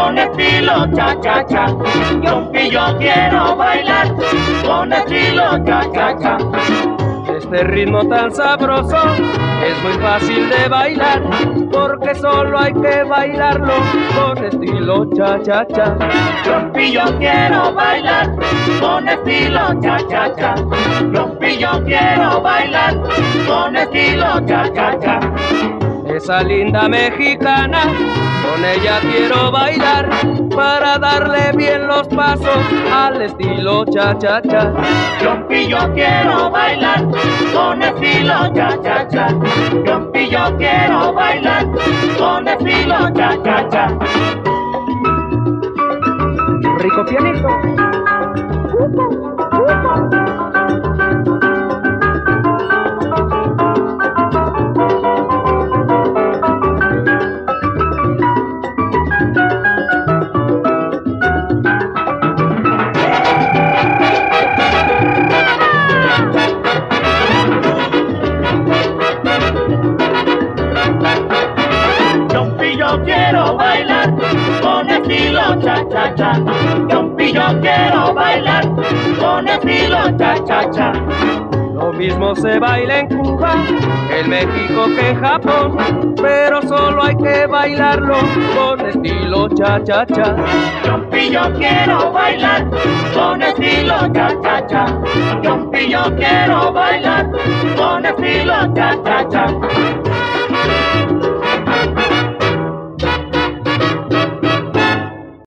con estilo cha-cha-cha. Yo quiero bailar con estilo cha-cha-cha. Este ritmo tan sabroso es muy fácil de bailar, porque solo hay que bailarlo con estilo cha-cha-cha. Yo quiero bailar con estilo cha-cha-cha. Yo quiero bailar con estilo cha-cha-cha. Esa linda mexicana, con ella quiero bailar, para darle bien los pasos al estilo cha-cha-cha. Yo quiero bailar con estilo cha-cha-cha. Yo quiero bailar con estilo cha-cha-cha. Rico pianito. Yo quiero bailar con estilo cha-cha-cha. Yo quiero bailar con estilo cha-cha-cha. Lo mismo se baila en Cuba, en México que en Japón, pero solo hay que bailarlo con estilo cha-cha-cha. Yo quiero bailar con estilo cha-cha-cha. Yo quiero bailar con estilo cha-cha-cha.